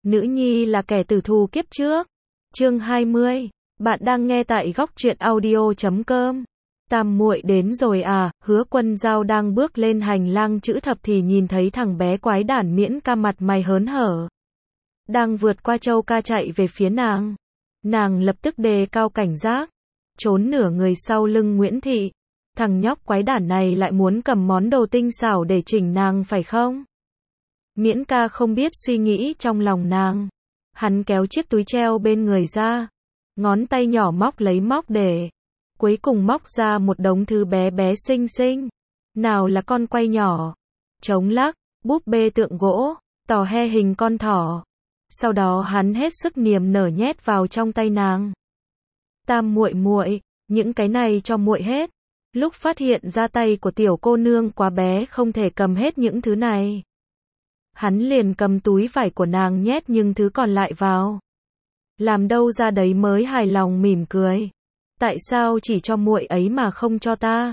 Nữ nhi là kẻ tử thù kiếp trước. Chương 20. Bạn đang nghe tại góc truyện audio.com. Tam muội đến rồi à? Hứa Quân Dao đang bước lên hành lang chữ thập thì nhìn thấy thằng bé quái đản Miễn Ca mặt mày hớn hở, đang vượt qua Châu Ca chạy về phía nàng. Nàng lập tức đề cao cảnh giác, trốn nửa người sau lưng Nguyễn Thị. Thằng nhóc quái đản này lại muốn cầm món đồ tinh xảo để chỉnh nàng phải không? Miễn Ca không biết suy nghĩ trong lòng nàng. Hắn kéo chiếc túi treo bên người ra, ngón tay nhỏ móc lấy móc để, cuối cùng móc ra một đống thứ bé bé xinh xinh. Nào là con quay nhỏ, trống lắc, búp bê tượng gỗ, tò he hình con thỏ. Sau đó hắn hết sức niềm nở nhét vào trong tay nàng. Tam muội muội, những cái này cho muội hết. Lúc phát hiện ra tay của tiểu cô nương quá bé không thể cầm hết những thứ này, hắn liền cầm túi vải của nàng nhét những thứ còn lại vào. Làm đâu ra đấy mới hài lòng mỉm cười. Tại sao chỉ cho muội ấy mà không cho ta?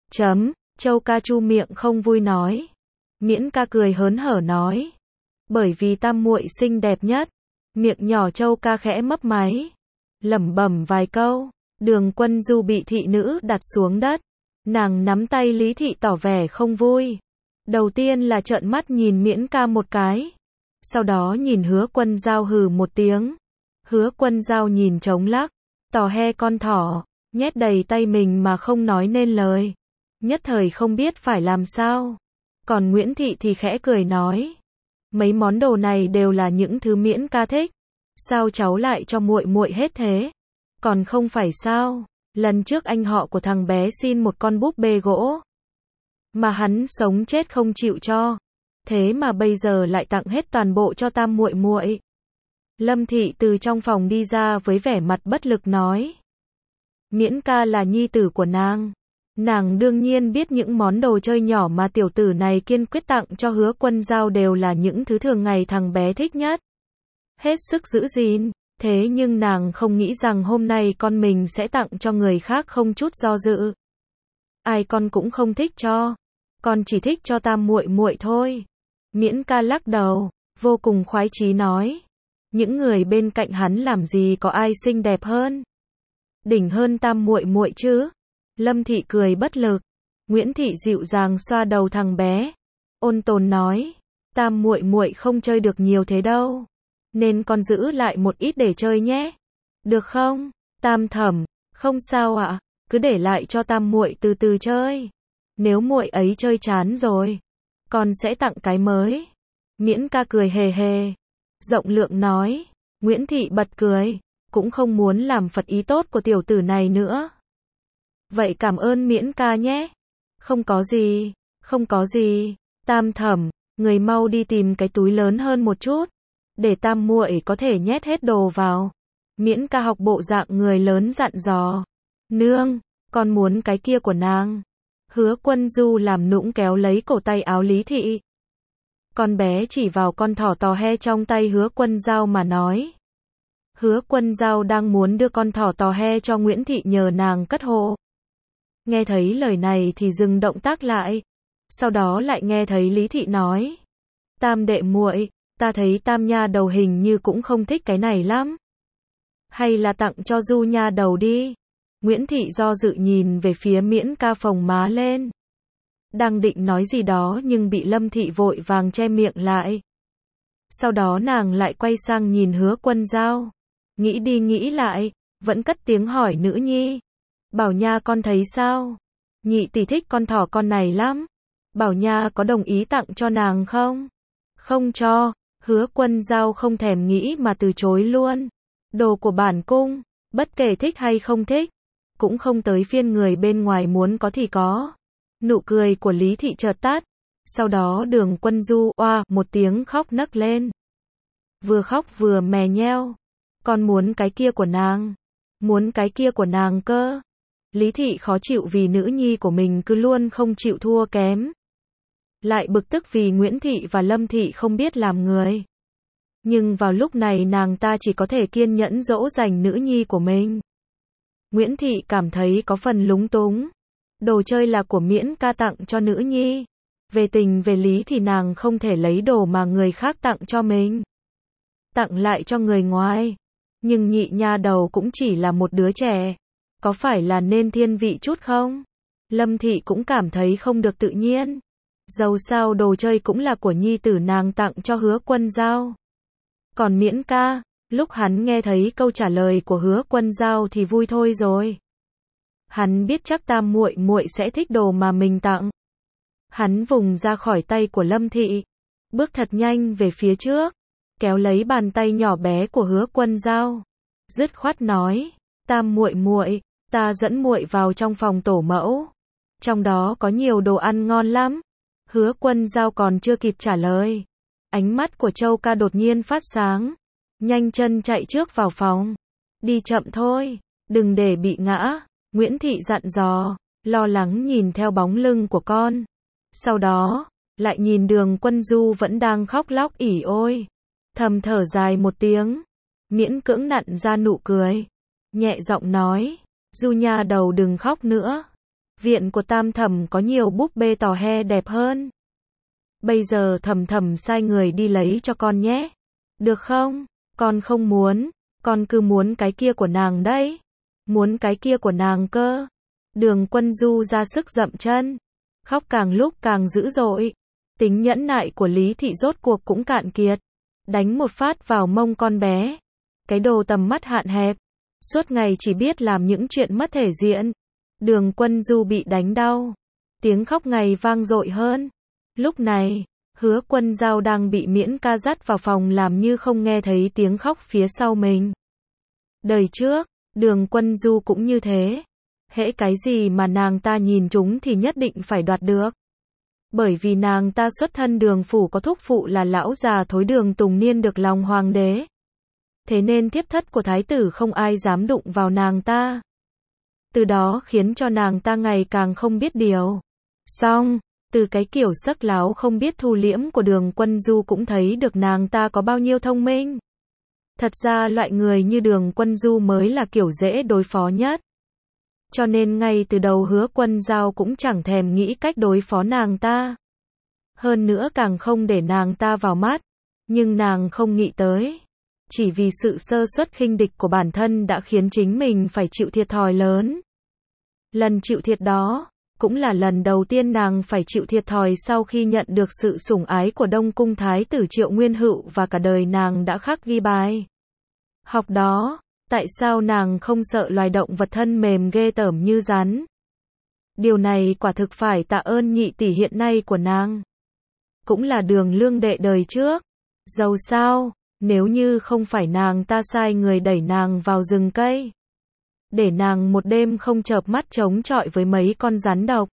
Châu Ca chu miệng không vui nói. Miễn Ca cười hớn hở nói. Bởi vì tam muội xinh đẹp nhất. Miệng nhỏ Châu Ca khẽ mấp máy, lẩm bẩm vài câu. Đường Quân Du bị thị nữ đặt xuống đất. Nàng nắm tay Lý Thị tỏ vẻ không vui. Đầu tiên là trợn mắt nhìn Miễn Ca một cái, sau đó nhìn Hứa Quân Dao hừ một tiếng. Hứa Quân Dao nhìn trống lắc, tò he con thỏ, nhét đầy tay mình mà không nói nên lời. Nhất thời không biết phải làm sao. Còn Nguyễn Thị thì khẽ cười nói. Mấy món đồ này đều là những thứ Miễn Ca thích. Sao cháu lại cho muội muội hết thế? Còn không phải sao? Lần trước anh họ của thằng bé xin một con búp bê gỗ, mà hắn sống chết không chịu cho. Thế mà bây giờ lại tặng hết toàn bộ cho tam muội muội. Lâm Thị từ trong phòng đi ra với vẻ mặt bất lực nói. Miễn Ca là nhi tử của nàng. Nàng đương nhiên biết những món đồ chơi nhỏ mà tiểu tử này kiên quyết tặng cho Hứa Quân Dao đều là những thứ thường ngày thằng bé thích nhất. Hết sức giữ gìn. Thế nhưng nàng không nghĩ rằng hôm nay con mình sẽ tặng cho người khác không chút do dự. Ai con cũng không thích cho. Con chỉ thích cho tam muội muội thôi. Miễn Ca lắc đầu, vô cùng khoái chí nói. Những người bên cạnh hắn làm gì có ai xinh đẹp hơn, đỉnh hơn tam muội muội chứ? Lâm Thị cười bất lực. Nguyễn Thị dịu dàng xoa đầu thằng bé, ôn tồn nói. Tam muội muội không chơi được nhiều thế đâu, nên con giữ lại một ít để chơi nhé. Được không? Tam thẩm, không sao ạ, cứ để lại cho tam muội từ từ chơi. Nếu muội ấy chơi chán rồi, con sẽ tặng cái mới. Miễn Ca cười hề hề, rộng lượng nói. Nguyễn Thị bật cười, cũng không muốn làm phật ý tốt của tiểu tử này nữa. Vậy cảm ơn Miễn Ca nhé. Không có gì, không có gì. Tam thẩm, người mau đi tìm cái túi lớn hơn một chút, để tam muội có thể nhét hết đồ vào. Miễn Ca học bộ dạng người lớn dặn dò. Nương, con muốn cái kia của nàng. Hứa Quân Du làm nũng kéo lấy cổ tay áo Lý Thị. Con bé chỉ vào con thỏ tò he trong tay Hứa Quân Dao mà nói. Hứa Quân Dao đang muốn đưa con thỏ tò he cho Nguyễn Thị nhờ nàng cất hộ. Nghe thấy lời này thì dừng động tác lại. Sau đó lại nghe thấy Lý Thị nói. Tam đệ muội, ta thấy tam nha đầu hình như cũng không thích cái này lắm. Hay là tặng cho Du nha đầu đi. Nguyễn Thị do dự nhìn về phía Miễn Ca phồng má lên, đang định nói gì đó nhưng bị Lâm Thị vội vàng che miệng lại. Sau đó nàng lại quay sang nhìn Hứa Quân Dao. Nghĩ đi nghĩ lại, vẫn cất tiếng hỏi nữ nhi. Bảo Nha con thấy sao? Nhị tỷ thích con thỏ con này lắm. Bảo Nha có đồng ý tặng cho nàng không? Không cho. Hứa Quân Dao không thèm nghĩ mà từ chối luôn. Đồ của bản cung, bất kể thích hay không thích, cũng không tới phiên người bên ngoài muốn có thì có. Nụ cười của Lý Thị chợt tắt. Sau đó Đường Quân Du oa một tiếng khóc nấc lên. Vừa khóc vừa mè nheo. Con muốn cái kia của nàng. Muốn cái kia của nàng cơ. Lý Thị khó chịu vì nữ nhi của mình cứ luôn không chịu thua kém. Lại bực tức vì Nguyễn Thị và Lâm Thị không biết làm người. Nhưng vào lúc này nàng ta chỉ có thể kiên nhẫn dỗ dành nữ nhi của mình. Nguyễn Thị cảm thấy có phần lúng túng. Đồ chơi là của Miễn Ca tặng cho nữ nhi. Về tình về lý thì nàng không thể lấy đồ mà người khác tặng cho mình. tặng lại cho người ngoài. Nhưng nhị nha đầu cũng chỉ là một đứa trẻ. Có phải là nên thiên vị chút không? Lâm Thị cũng cảm thấy không được tự nhiên. Dầu sao đồ chơi cũng là của nhi tử nàng tặng cho Hứa Quân Dao. Còn Miễn ca, lúc hắn nghe thấy câu trả lời của Hứa Quân Dao thì vui thôi rồi. Hắn biết chắc Tam muội muội sẽ thích đồ mà mình tặng. Hắn vùng ra khỏi tay của Lâm Thị, bước thật nhanh về phía trước, kéo lấy bàn tay nhỏ bé của Hứa Quân Dao, dứt khoát nói: "Tam muội muội, ta dẫn muội vào trong phòng tổ mẫu. Trong đó có nhiều đồ ăn ngon lắm." Hứa Quân Dao còn chưa kịp trả lời, ánh mắt của Châu Ca đột nhiên phát sáng, nhanh chân chạy trước vào phòng. "Đi chậm thôi, đừng để bị ngã." Nguyễn Thị dặn dò, lo lắng nhìn theo bóng lưng của con. Sau đó, lại nhìn Đường Quân Du vẫn đang khóc lóc ỉ ôi. Thầm thở dài một tiếng, miễn cưỡng nặn ra nụ cười, nhẹ giọng nói: "Du nha đầu đừng khóc nữa. Viện của Tam thẩm có nhiều búp bê tò he đẹp hơn. Bây giờ thẩm thẩm sai người đi lấy cho con nhé. Được không?" "Con không muốn, con cứ muốn cái kia của nàng đấy." "Muốn cái kia của nàng cơ?" Đường Quân Du ra sức dậm chân, khóc càng lúc càng dữ dội. Tính nhẫn nại của Lý Thị rốt cuộc cũng cạn kiệt, đánh một phát vào mông con bé. Cái đồ tầm mắt hạn hẹp, suốt ngày chỉ biết làm những chuyện mất thể diện. Đường Quân Du bị đánh đau, tiếng khóc ngày vang dội hơn. Lúc này, Hứa Quân Dao đang bị Miễn ca dắt vào phòng làm như không nghe thấy tiếng khóc phía sau mình. Đời trước, Đường Quân Du cũng như thế. Hễ cái gì mà nàng ta nhìn trúng thì nhất định phải đoạt được. Bởi vì nàng ta xuất thân Đường phủ có thúc phụ là lão già thối Đường Tùng Niên được lòng hoàng đế. Thế nên thiếp thất của thái tử không ai dám đụng vào nàng ta. Từ đó khiến cho nàng ta ngày càng không biết điều. Xong, từ cái kiểu sắc láo không biết thu liễm của Đường Quân Du cũng thấy được nàng ta có bao nhiêu thông minh. Thật ra loại người như Đường Quân Du mới là kiểu dễ đối phó nhất. Cho nên ngay từ đầu Hứa Quân Dao cũng chẳng thèm nghĩ cách đối phó nàng ta. Hơn nữa càng không để nàng ta vào mắt. Nhưng nàng không nghĩ tới, chỉ vì sự sơ suất khinh địch của bản thân đã khiến chính mình phải chịu thiệt thòi lớn. Lần chịu thiệt đó, cũng là lần đầu tiên nàng phải chịu thiệt thòi sau khi nhận được sự sủng ái của Đông Cung Thái tử Triệu Nguyên Hựu và cả đời nàng đã khắc ghi bài học đó. Tại sao nàng không sợ loài động vật thân mềm ghê tởm như rắn? Điều này quả thực phải tạ ơn nhị tỷ hiện nay của nàng. Cũng là Đường Lương đệ đời trước. Dầu sao, nếu như không phải nàng ta sai người đẩy nàng vào rừng cây, để nàng một đêm không chợp mắt chống chọi với mấy con rắn độc,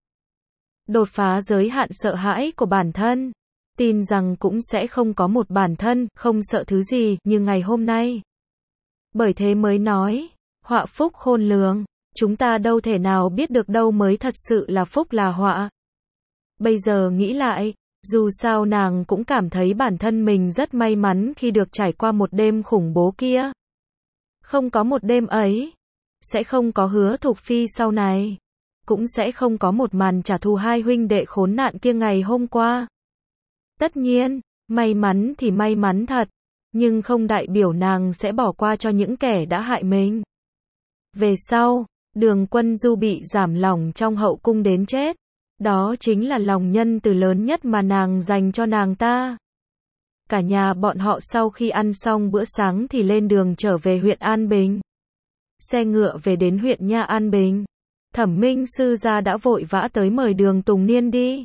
đột phá giới hạn sợ hãi của bản thân, tin rằng cũng sẽ không có một bản thân không sợ thứ gì như ngày hôm nay. Bởi thế mới nói, họa phúc khôn lường, chúng ta đâu thể nào biết được đâu mới thật sự là phúc là họa. Bây giờ nghĩ lại, dù sao nàng cũng cảm thấy bản thân mình rất may mắn khi được trải qua một đêm khủng bố kia. Không có một đêm ấy, sẽ không có Hứa Thục Phi sau này, cũng sẽ không có một màn trả thù hai huynh đệ khốn nạn kia ngày hôm qua. Tất nhiên, may mắn thì may mắn thật, nhưng không đại biểu nàng sẽ bỏ qua cho những kẻ đã hại mình. Về sau, Đường Quân Du bị giảm lòng trong hậu cung đến chết. Đó chính là lòng nhân từ lớn nhất mà nàng dành cho nàng ta. Cả nhà bọn họ sau khi ăn xong bữa sáng thì lên đường trở về huyện An Bình. Xe ngựa về đến huyện Nha An Bình, Thẩm Minh sư gia đã vội vã tới mời Đường Tùng Niên đi.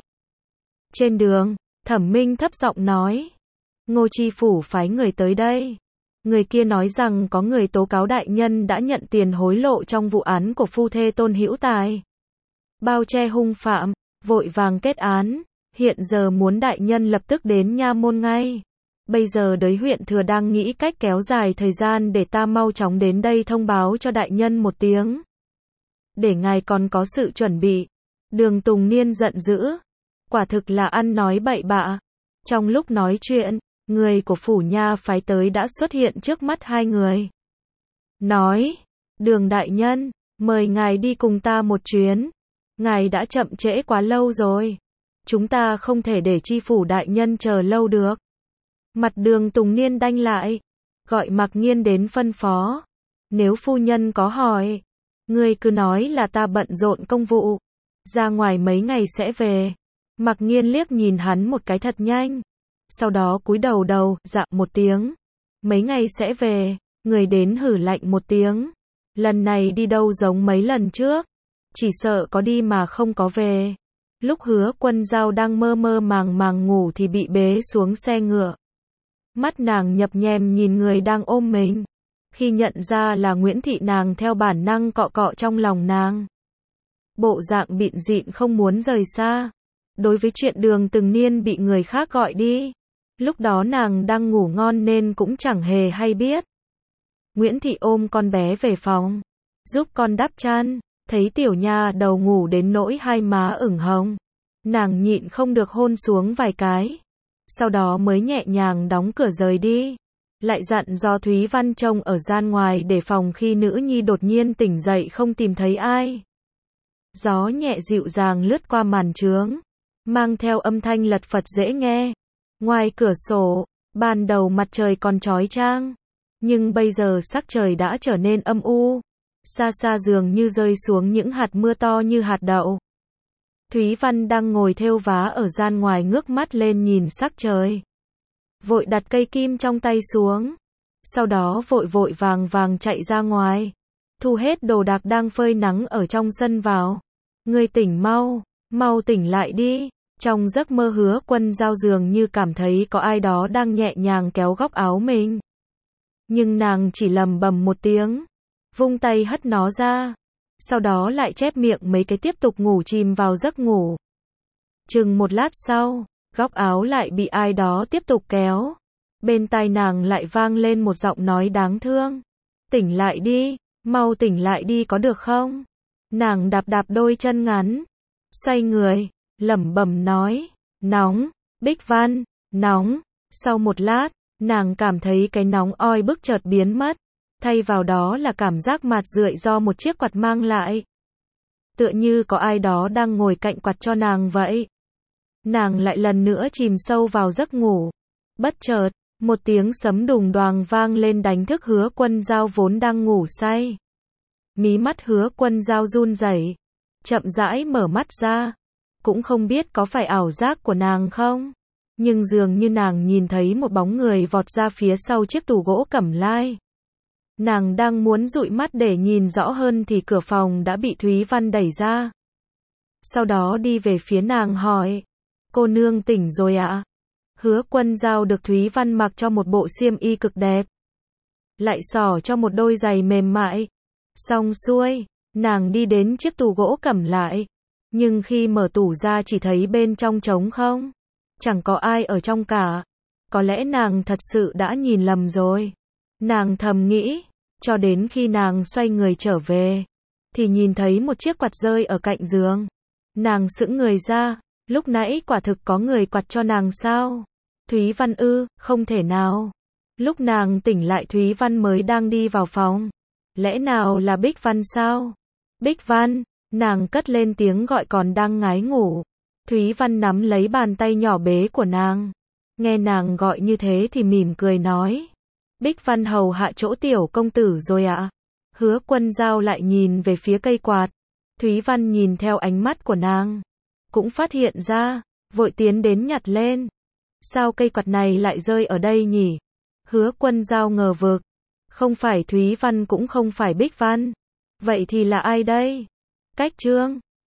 Trên đường, Thẩm Minh thấp giọng nói: "Ngô tri phủ phái người tới đây. Người kia nói rằng có người tố cáo đại nhân đã nhận tiền hối lộ trong vụ án của phu thê Tôn Hữu Tài. Bao che hung phạm, vội vàng kết án, hiện giờ muốn đại nhân lập tức đến nha môn ngay. Bây giờ đới huyện thừa đang nghĩ cách kéo dài thời gian để ta mau chóng đến đây thông báo cho đại nhân một tiếng, để ngài còn có sự chuẩn bị." Đường Tùng Niên giận dữ, quả thực là ăn nói bậy bạ. Trong lúc nói chuyện, người của phủ nha phái tới đã xuất hiện trước mắt hai người. Nói: "Đường đại nhân, mời ngài đi cùng ta một chuyến. Ngài đã chậm trễ quá lâu rồi. Chúng ta không thể để tri phủ đại nhân chờ lâu được." Mặt Đường Tùng Niên đanh lại, gọi Mạc Nghiên đến phân phó. Nếu phu nhân có hỏi, ngươi cứ nói là ta bận rộn công vụ, ra ngoài mấy ngày sẽ về. Mạc Nghiên liếc nhìn hắn một cái thật nhanh, sau đó cúi đầu, dạ một tiếng. Mấy ngày sẽ về, người đến hử lạnh một tiếng. Lần này đi đâu giống mấy lần trước, chỉ sợ có đi mà không có về. Lúc Hứa Quân Dao đang mơ mơ màng ngủ thì bị bế xuống xe ngựa. Mắt nàng nhập nhèm nhìn người đang ôm mình. Khi nhận ra là Nguyễn Thị, nàng theo bản năng cọ cọ trong lòng nàng. Bộ dạng bịn dịn không muốn rời xa. Đối với chuyện Đường Từng Niên bị người khác gọi đi, lúc đó nàng đang ngủ ngon nên cũng chẳng hề hay biết. Nguyễn Thị ôm con bé về phòng, giúp con đắp chăn, thấy tiểu nha đầu ngủ đến nỗi hai má ửng hồng. Nàng nhịn không được hôn xuống vài cái, sau đó mới nhẹ nhàng đóng cửa rời đi. Lại dặn do Thúy Văn trông ở gian ngoài để phòng khi nữ nhi đột nhiên tỉnh dậy không tìm thấy ai. Gió nhẹ dịu dàng lướt qua màn trướng, mang theo âm thanh lật phật dễ nghe. Ngoài cửa sổ, ban đầu mặt trời còn chói chang, nhưng bây giờ sắc trời đã trở nên âm u. Xa xa dường như rơi xuống những hạt mưa to như hạt đậu. Thúy Văn đang ngồi thêu vá ở gian ngoài ngước mắt lên nhìn sắc trời. Vội đặt cây kim trong tay xuống. Sau đó vội vàng chạy ra ngoài. Thu hết đồ đạc đang phơi nắng ở trong sân vào. Ngươi tỉnh mau tỉnh lại đi. Trong giấc mơ Hứa Quân Dao dường như cảm thấy có ai đó đang nhẹ nhàng kéo góc áo mình. Nhưng nàng chỉ lầm bầm một tiếng, vung tay hất nó ra. Sau đó lại chép miệng mấy cái tiếp tục ngủ chìm vào giấc ngủ. Chừng một lát sau, góc áo lại bị ai đó tiếp tục kéo. Bên tai nàng lại vang lên một giọng nói đáng thương. Tỉnh lại đi, mau tỉnh lại đi có được không? Nàng đạp đôi chân ngắn, xoay người, lẩm bẩm nói, nóng, Bích Văn, nóng. Sau một lát, nàng cảm thấy cái nóng oi bức chợt biến mất. Thay vào đó là cảm giác mát rượi do một chiếc quạt mang lại. Tựa như có ai đó đang ngồi cạnh quạt cho nàng vậy. Nàng lại lần nữa chìm sâu vào giấc ngủ. Bất chợt, một tiếng sấm đùng đoàng vang lên đánh thức Hứa Quân Dao vốn đang ngủ say. Mí mắt Hứa Quân Dao run rẩy, chậm rãi mở mắt ra. Cũng không biết có phải ảo giác của nàng không, nhưng dường như nàng nhìn thấy một bóng người vọt ra phía sau chiếc tủ gỗ cẩm lai. Nàng đang muốn dụi mắt để nhìn rõ hơn thì cửa phòng đã bị Thúy Văn đẩy ra. Sau đó đi về phía nàng hỏi, cô nương tỉnh rồi ạ? Hứa Quân Dao được Thúy Văn mặc cho một bộ xiêm y cực đẹp, lại xỏ cho một đôi giày mềm mại. Xong xuôi, nàng đi đến chiếc tủ gỗ cẩm lại, nhưng khi mở tủ ra chỉ thấy bên trong trống không, chẳng có ai ở trong cả. Có lẽ nàng thật sự đã nhìn lầm rồi. Nàng thầm nghĩ, cho đến khi nàng xoay người trở về, thì nhìn thấy một chiếc quạt rơi ở cạnh giường. Nàng sững người ra, lúc nãy quả thực có người quạt cho nàng sao? Thúy Văn ư, không thể nào. Lúc nàng tỉnh lại Thúy Văn mới đang đi vào phòng. Lẽ nào là Bích Văn sao? Bích Văn, nàng cất lên tiếng gọi còn đang ngái ngủ. Thúy Văn nắm lấy bàn tay nhỏ bé của nàng. Nghe nàng gọi như thế thì mỉm cười nói, Bích Văn hầu hạ chỗ tiểu công tử rồi ạ. Hứa Quân Dao lại nhìn về phía cây quạt. Thúy Văn nhìn theo ánh mắt của nàng, cũng phát hiện ra, vội tiến đến nhặt lên. Sao cây quạt này lại rơi ở đây nhỉ? Hứa Quân Dao ngờ vực. Không phải Thúy Văn cũng không phải Bích Văn. Vậy thì là ai đây? Cách chương